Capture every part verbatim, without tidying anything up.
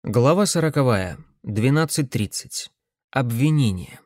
Глава сороковая. двенадцать тридцать. Обвинение.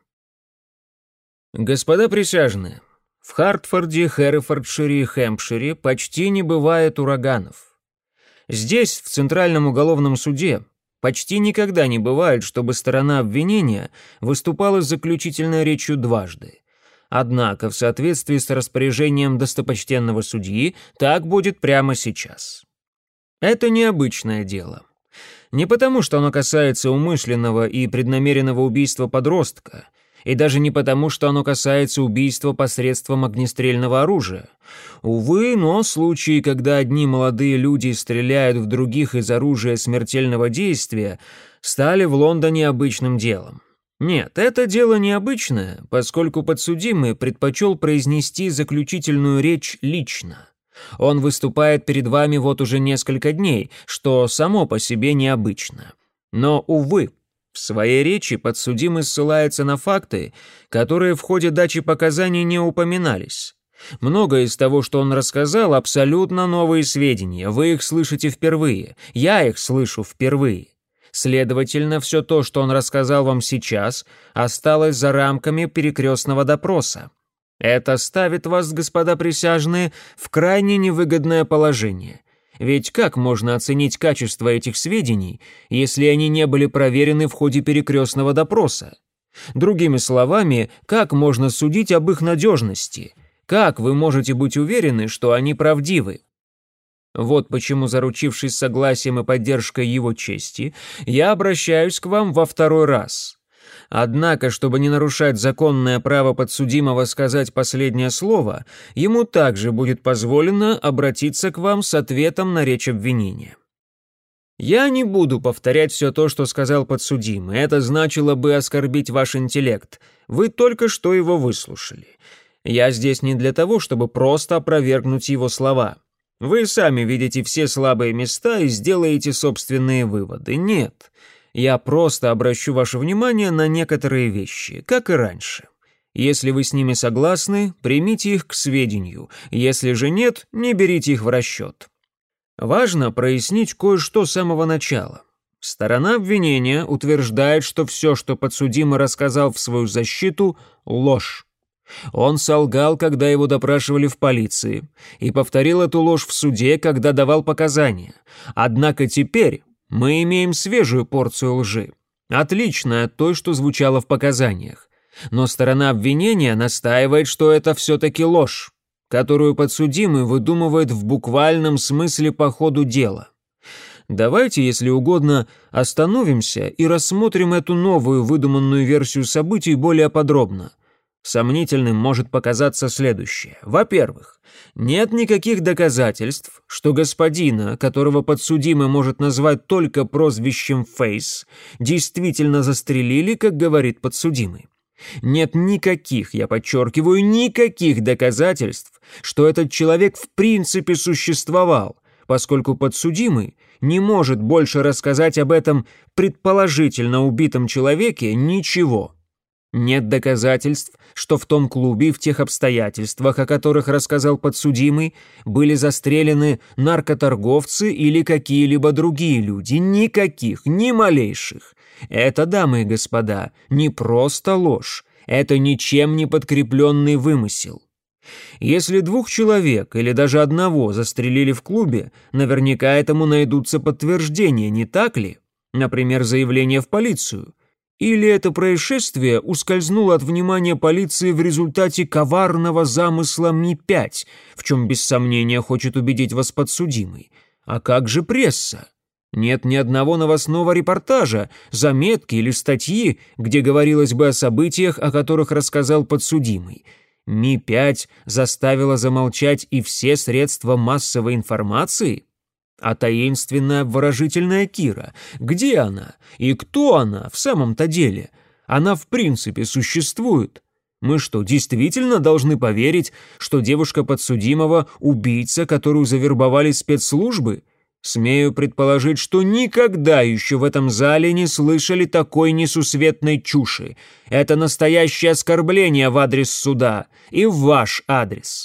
Господа присяжные, в Хартфорде, Херефордшире и Хэмпшире почти не бывает ураганов. Здесь, в Центральном уголовном суде, почти никогда не бывает, чтобы сторона обвинения выступала с заключительной речью дважды. Однако, в соответствии с распоряжением достопочтенного судьи, так будет прямо сейчас. Это необычное дело. Не потому, что оно касается умышленного и преднамеренного убийства подростка, и даже не потому, что оно касается убийства посредством огнестрельного оружия. Увы, но случаи, когда одни молодые люди стреляют в других из оружия смертельного действия, стали в Лондоне обычным делом. Нет, это дело необычное, поскольку подсудимый предпочел произнести заключительную речь лично. Он выступает перед вами вот уже несколько дней, что само по себе необычно. Но, увы, в своей речи подсудимый ссылается на факты, которые в ходе дачи показаний не упоминались. Многое из того, что он рассказал, абсолютно новые сведения, вы их слышите впервые, я их слышу впервые. Следовательно, все то, что он рассказал вам сейчас, осталось за рамками перекрестного допроса. Это ставит вас, господа присяжные, в крайне невыгодное положение. Ведь как можно оценить качество этих сведений, если они не были проверены в ходе перекрестного допроса? Другими словами, как можно судить об их надежности? Как вы можете быть уверены, что они правдивы? Вот почему, заручившись согласием и поддержкой его чести, я обращаюсь к вам во второй раз. Однако, чтобы не нарушать законное право подсудимого сказать последнее слово, ему также будет позволено обратиться к вам с ответом на речь обвинения. Я не буду повторять все то, что сказал подсудимый, это значило бы оскорбить ваш интеллект, вы только что его выслушали. Я здесь не для того, чтобы просто опровергнуть его слова. Вы сами видите все слабые места и сделаете собственные выводы. Нет. Я просто обращу ваше внимание на некоторые вещи, как и раньше. Если вы с ними согласны, примите их к сведению, если же нет, не берите их в расчет. Важно прояснить кое-что с самого начала. Сторона обвинения утверждает, что все, что подсудимый рассказал в свою защиту, ложь. Он солгал, когда его допрашивали в полиции, и повторил эту ложь в суде, когда давал показания. Однако теперь мы имеем свежую порцию лжи, отличная от той, что звучала в показаниях. Но сторона обвинения настаивает, что это все-таки ложь, которую подсудимый выдумывает в буквальном смысле по ходу дела. Давайте, если угодно, остановимся и рассмотрим эту новую выдуманную версию событий более подробно. Сомнительным может показаться следующее. Во-первых, нет никаких доказательств, что господина, которого подсудимый может назвать только прозвищем Фейс, действительно застрелили, как говорит подсудимый. Нет никаких, я подчеркиваю, никаких доказательств, что этот человек в принципе существовал, поскольку подсудимый не может больше рассказать об этом предположительно убитом человеке ничего. Нет доказательств, что в том клубе и в тех обстоятельствах, о которых рассказал подсудимый, были застрелены наркоторговцы или какие-либо другие люди. Никаких, ни малейших. Это, дамы и господа, не просто ложь. Это ничем не подкрепленный вымысел. Если двух человек или даже одного застрелили в клубе, наверняка этому найдутся подтверждения, не так ли? Например, заявление в полицию. Или это происшествие ускользнуло от внимания полиции в результате коварного замысла Ми пять, в чем без сомнения хочет убедить вас подсудимый. А как же пресса? Нет ни одного новостного репортажа, заметки или статьи, где говорилось бы о событиях, о которых рассказал подсудимый. Ми пять заставила замолчать и все средства массовой информации? А таинственная обворожительная Кира, где она? И кто она в самом-то деле? Она в принципе существует? Мы что, действительно должны поверить, что девушка подсудимого – убийца, которую завербовали спецслужбы? Смею предположить, что никогда еще в этом зале не слышали такой несусветной чуши. Это настоящее оскорбление в адрес суда и в ваш адрес.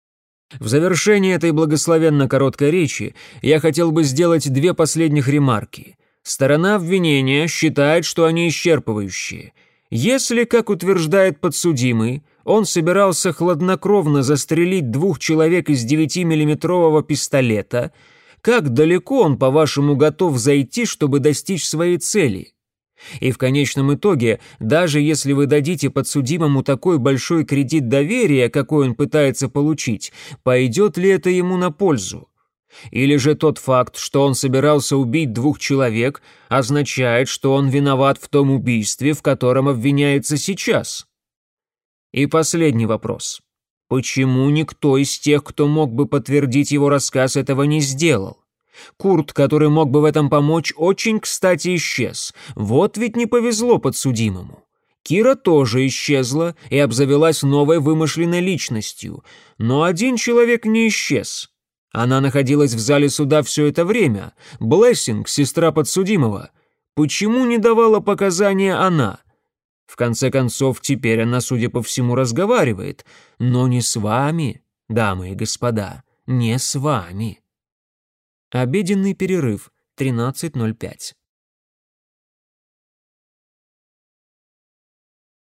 В завершении этой благословенно короткой речи я хотел бы сделать две последних ремарки. Сторона обвинения считает, что они исчерпывающие. Если, как утверждает подсудимый, он собирался хладнокровно застрелить двух человек из девятимиллиметрового пистолета, как далеко он, по-вашему, готов зайти, чтобы достичь своей цели? И в конечном итоге, даже если вы дадите подсудимому такой большой кредит доверия, какой он пытается получить, пойдет ли это ему на пользу? Или же тот факт, что он собирался убить двух человек, означает, что он виноват в том убийстве, в котором обвиняется сейчас? И последний вопрос. Почему никто из тех, кто мог бы подтвердить его рассказ, этого не сделал? Курт, который мог бы в этом помочь, очень кстати исчез. Вот ведь не повезло подсудимому. Кира тоже исчезла и обзавелась новой вымышленной личностью. Но один человек не исчез. Она находилась в зале суда все это время. Блессинг, сестра подсудимого. Почему не давала показания она? В конце концов, теперь она, судя по всему, разговаривает. Но не с вами, дамы и господа, не с вами. Обеденный перерыв, тринадцать ноль пять.